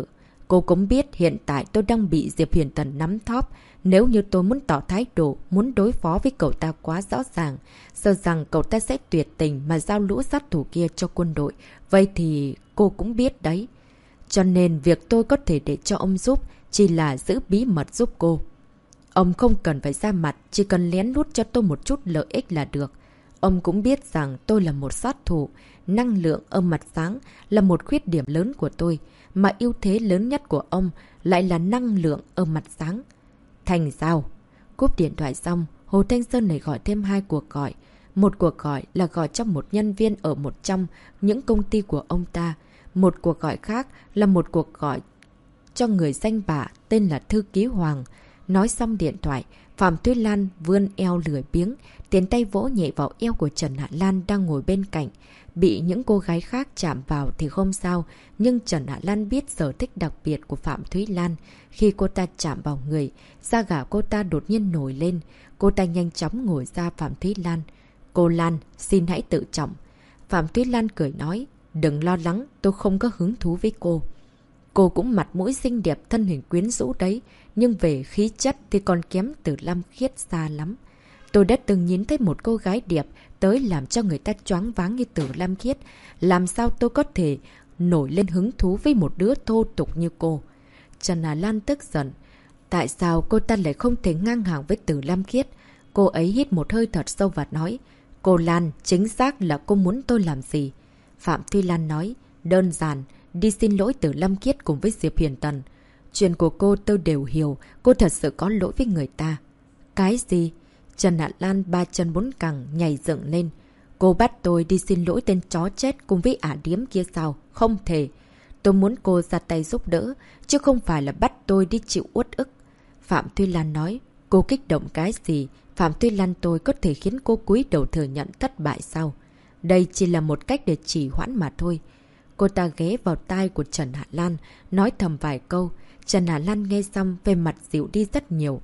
Cô cũng biết hiện tại tôi đang bị Diệp Huyền Tần nắm thóp. Nếu như tôi muốn tỏ thái độ, muốn đối phó với cậu ta quá rõ ràng, sợ rằng cậu ta sẽ tuyệt tình mà giao lũ sát thủ kia cho quân đội. Vậy thì cô cũng biết đấy. Cho nên việc tôi có thể để cho ông giúp chỉ là giữ bí mật giúp cô. Ông không cần phải ra mặt, chỉ cần lén lút cho tôi một chút lợi ích là được. Ông cũng biết rằng tôi là một sát thủ, năng lượng ở mặt sáng là một khuyết điểm lớn của tôi, mà ưu thế lớn nhất của ông lại là năng lượng ở mặt sáng. Thành sao? Cúp điện thoại xong, Hồ Thanh Sơn này gọi thêm 2 cuộc gọi. Một cuộc gọi là gọi cho một nhân viên ở một trong những công ty của ông ta. Một cuộc gọi khác là một cuộc gọi cho người danh bạ tên là Thư ký Hoàng. Nói xong điện thoại, Phạm Tuyết Lan vươn eo lười biếng, tiến tay vỗ nhẹ vào eo của Trần Hạ Lan đang ngồi bên cạnh. Bị những cô gái khác chạm vào thì không sao, nhưng Trần Hạ Lan biết sở thích đặc biệt của Phạm Thúy Lan. Khi cô ta chạm vào người, da gà cô ta đột nhiên nổi lên. Cô ta nhanh chóng ngồi ra Phạm Thúy Lan. Cô Lan, xin hãy tự trọng. Phạm Thúy Lan cười nói, đừng lo lắng, tôi không có hứng thú với cô. Cô cũng mặt mũi xinh đẹp, thân hình quyến rũ đấy, nhưng về khí chất thì còn kém Từ Lam Khiết xa lắm. Tôi đã từng nhìn thấy một cô gái đẹp tới làm cho người ta choáng váng như Từ Lam Khiết. Làm sao tôi có thể nổi lên hứng thú với một đứa thô tục như cô? Trần Hà Lan tức giận. Tại sao cô ta lại không thể ngang hàng với Từ Lam Khiết? Cô ấy hít một hơi thật sâu và nói, cô Lan, chính xác là cô muốn tôi làm gì? Phạm Thúy Lan nói, đơn giản, đi xin lỗi Từ Lam Khiết cùng với Diệp Huyền Tần. Chuyện của cô tôi đều hiểu, cô thật sự có lỗi với người ta. Cái gì? Trần Hạ Lan 3 chân 4 cẳng nhảy dựng lên. Cô bắt tôi đi xin lỗi tên chó chết cùng với ả điếm kia sao? Không thể. Tôi muốn cô ra tay giúp đỡ, chứ không phải là bắt tôi đi chịu uất ức. Phạm Thúy Lan nói, cô kích động cái gì? Phạm Thúy Lan tôi có thể khiến cô cúi đầu thừa nhận thất bại sao? Đây chỉ là một cách để trì hoãn mà thôi. Cô ta ghé vào tai của Trần Hạ Lan, nói thầm vài câu. Trần Hạ Lan nghe xong về mặt dịu đi rất nhiều.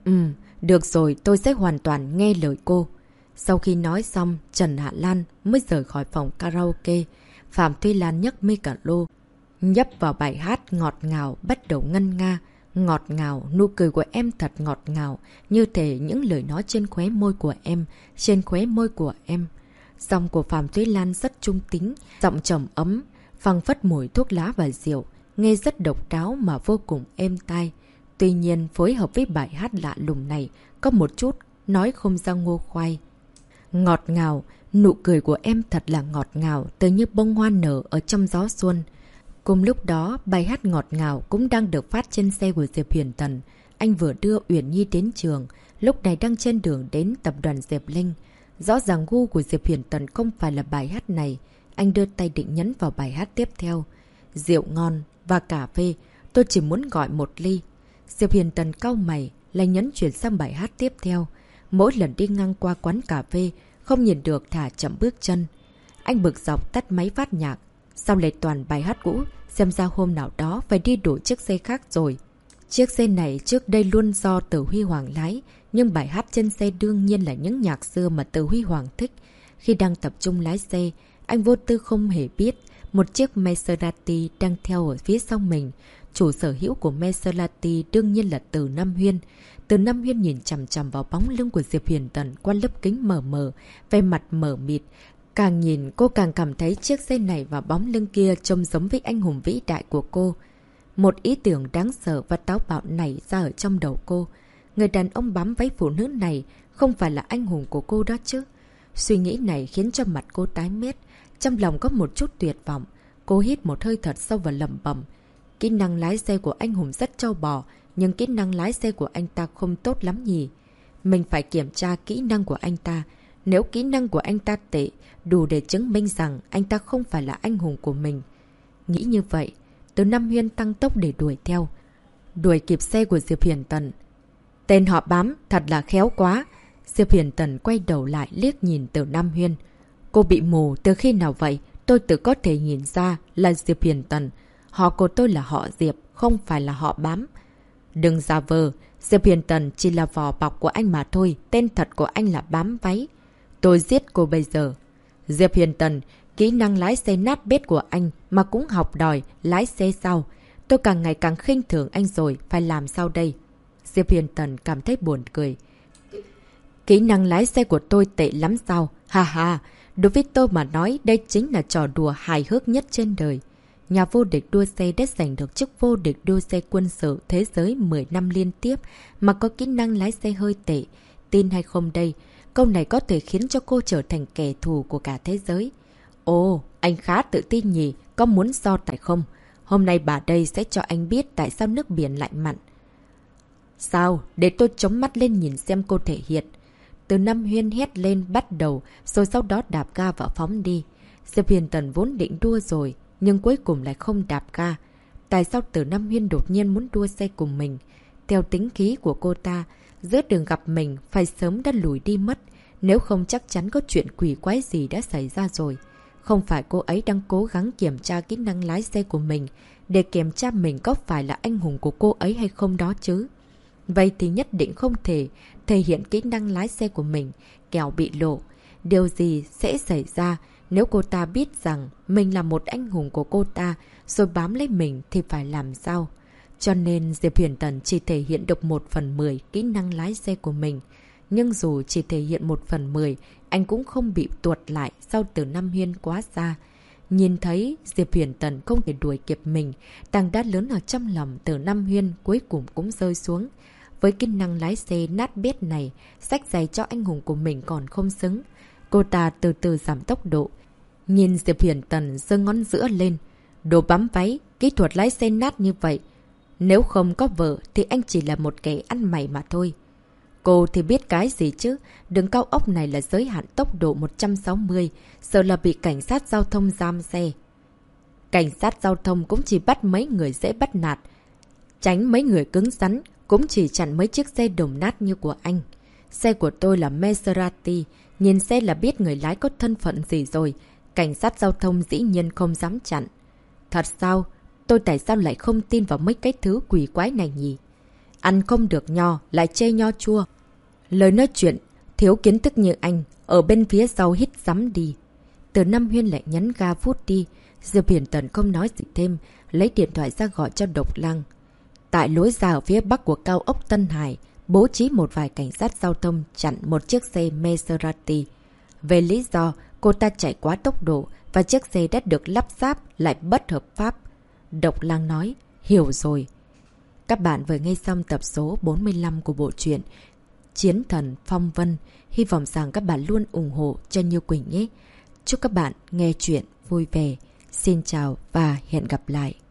Được rồi, tôi sẽ hoàn toàn nghe lời cô. Sau khi nói xong, Trần Hạ Lan mới rời khỏi phòng karaoke. Phạm Thúy Lan nhấc micro, nhấp vào bài hát ngọt ngào, bắt đầu ngân nga. Ngọt ngào, nụ cười của em thật ngọt ngào, như thể những lời nói trên khóe môi của em, trên khóe môi của em. Giọng của Phạm Thúy Lan rất trung tính, giọng trầm ấm, phăng phất mùi thuốc lá và rượu, nghe rất độc đáo mà vô cùng êm tai. Tuy nhiên, phối hợp với bài hát lạ lùng này, có một chút nói không ra ngô khoai. Ngọt ngào, nụ cười của em thật là ngọt ngào, tựa như bông hoa nở ở trong gió xuân. Cùng lúc đó, bài hát ngọt ngào cũng đang được phát trên xe của Diệp Huyền Tần. Anh vừa đưa Uyển Nhi đến trường, lúc này đang trên đường đến tập đoàn Diệp Linh. Rõ ràng gu của Diệp Huyền Tần không phải là bài hát này. Anh đưa tay định nhấn vào bài hát tiếp theo. Rượu ngon và cà phê, tôi chỉ muốn gọi một ly. Diệp Huyền Tần cau mày, lại nhấn chuyển sang bài hát tiếp theo. Mỗi lần đi ngang qua quán cà phê, không nhìn được thả chậm bước chân. Anh bực dọc tắt máy phát nhạc. Sao lại toàn bài hát cũ, xem ra hôm nào đó phải đi đổi chiếc xe khác rồi. Chiếc xe này trước đây luôn do Từ Huy Hoàng lái, nhưng bài hát trên xe đương nhiên là những nhạc xưa mà Từ Huy Hoàng thích. Khi đang tập trung lái xe, anh vô tư không hề biết một chiếc Maserati đang theo ở phía sau mình. Chủ sở hữu của Maserati đương nhiên là Từ Nam Huyên. Từ Nam Huyên nhìn chằm chằm vào bóng lưng của Diệp Huyền Tần qua lớp kính mờ mờ, vẻ mặt mờ mịt. Càng nhìn cô càng cảm thấy chiếc xe này và bóng lưng kia trông giống với anh hùng vĩ đại của cô. Một ý tưởng đáng sợ và táo bạo nảy ra ở trong đầu cô. Người đàn ông bám váy phụ nữ này không phải là anh hùng của cô đó chứ. Suy nghĩ này khiến cho mặt cô tái mét. Trong lòng có một chút tuyệt vọng. Cô hít một hơi thật sâu và lẩm bẩm. Kỹ năng lái xe của anh hùng rất trâu bò, nhưng kỹ năng lái xe của anh ta không tốt lắm nhỉ. Mình phải kiểm tra kỹ năng của anh ta. Nếu kỹ năng của anh ta tệ, đủ để chứng minh rằng anh ta không phải là anh hùng của mình. Nghĩ như vậy, Từ Nam Huyên tăng tốc để đuổi theo. Đuổi kịp xe của Diệp Huyền Tần. Tên họ bám, thật là khéo quá. Diệp Huyền Tần quay đầu lại liếc nhìn Từ Nam Huyên. Cô bị mù từ khi nào vậy? Tôi tự có thể nhìn ra là Diệp Huyền Tần. Họ của tôi là họ Diệp, không phải là họ bám. Đừng giả vờ, Diệp Huyền Tần chỉ là vỏ bọc của anh mà thôi. Tên thật của anh là bám váy. Tôi giết cô bây giờ. Diệp Huyền Tần, kỹ năng lái xe nát bét của anh mà cũng học đòi lái xe sao? Tôi càng ngày càng khinh thường anh rồi, phải làm sao đây? Diệp Huyền Tần cảm thấy buồn cười. Kỹ năng lái xe của tôi tệ lắm sao? Ha ha, đối với tôi mà nói đây chính là trò đùa hài hước nhất trên đời. Nhà vô địch đua xe đã giành được chức vô địch đua xe quân sự thế giới 10 năm liên tiếp mà có kỹ năng lái xe hơi tệ. Tin hay không đây? Câu này có thể khiến cho cô trở thành kẻ thù của cả thế giới. Ồ, anh khá tự tin nhỉ, có muốn so tài không? Hôm nay bà đây sẽ cho anh biết tại sao nước biển lại mặn. Sao? Để tôi chống mắt lên nhìn xem cô thể hiện. Từ Năm Huyên hét lên bắt đầu, rồi sau đó đạp ga và phóng đi. Diệp Huyền Tần vốn định đua rồi, nhưng cuối cùng lại không đạp ga. Tại sao Từ Năm Huyên đột nhiên muốn đua xe cùng mình? Theo tính khí của cô ta, giữa đường gặp mình phải sớm đã lùi đi mất. Nếu không chắc chắn có chuyện quỷ quái gì đã xảy ra rồi. Không phải cô ấy đang cố gắng kiểm tra kỹ năng lái xe của mình để kiểm tra mình có phải là anh hùng của cô ấy hay không đó chứ. Vậy thì nhất định không thể thể hiện kỹ năng lái xe của mình, kẻo bị lộ. Điều gì sẽ xảy ra nếu cô ta biết rằng mình là một anh hùng của cô ta rồi bám lấy mình thì phải làm sao? Cho nên Diệp Huyền Tần chỉ thể hiện được 1/10 kỹ năng lái xe của mình. Nhưng dù chỉ thể hiện 1/10, anh cũng không bị tuột lại sau Từ Năm Huyên quá xa. Nhìn thấy Diệp Huyền Tần không thể đuổi kịp mình, tảng đá lớn ở trong lòng Từ Năm Huyên cuối cùng cũng rơi xuống. Với kỹ năng lái xe nát bét này, xách giày cho anh hùng của mình còn không xứng. Cô ta từ từ giảm tốc độ. Nhìn Diệp Huyền Tần giơ ngón giữa lên. Đồ bám váy, kỹ thuật lái xe nát như vậy. Nếu không có vợ thì anh chỉ là một kẻ ăn mày mà thôi. Cô thì biết cái gì chứ, đường cao ốc này là giới hạn tốc độ 160, sợ là bị cảnh sát giao thông giam xe. Cảnh sát giao thông cũng chỉ bắt mấy người dễ bắt nạt, tránh mấy người cứng rắn, cũng chỉ chặn mấy chiếc xe đồng nát như của anh. Xe của tôi là Maserati, nhìn xe là biết người lái có thân phận gì rồi, cảnh sát giao thông dĩ nhiên không dám chặn. Thật sao? Tôi tại sao lại không tin vào mấy cái thứ quỷ quái này nhỉ? Ăn không được nho, lại chê nho chua. Lời nói chuyện, thiếu kiến thức như anh, ở bên phía sau hít dắm đi. Từ Năm Huyên lại nhấn ga vút đi. Diệp Huyền Tần không nói gì thêm, lấy điện thoại ra gọi cho Độc Lăng. Tại lối ra ở phía bắc của cao ốc Tân Hải, bố trí một vài cảnh sát giao thông chặn một chiếc xe Maserati. Về lý do, cô ta chạy quá tốc độ và chiếc xe đã được lắp ráp lại bất hợp pháp. Độc Lăng nói, hiểu rồi. Các bạn vừa nghe xong tập số 45 của bộ truyện Chiến Thần Phong Vân. Hy vọng rằng các bạn luôn ủng hộ cho Như Quỳnh nhé. Chúc các bạn nghe chuyện vui vẻ. Xin chào và hẹn gặp lại.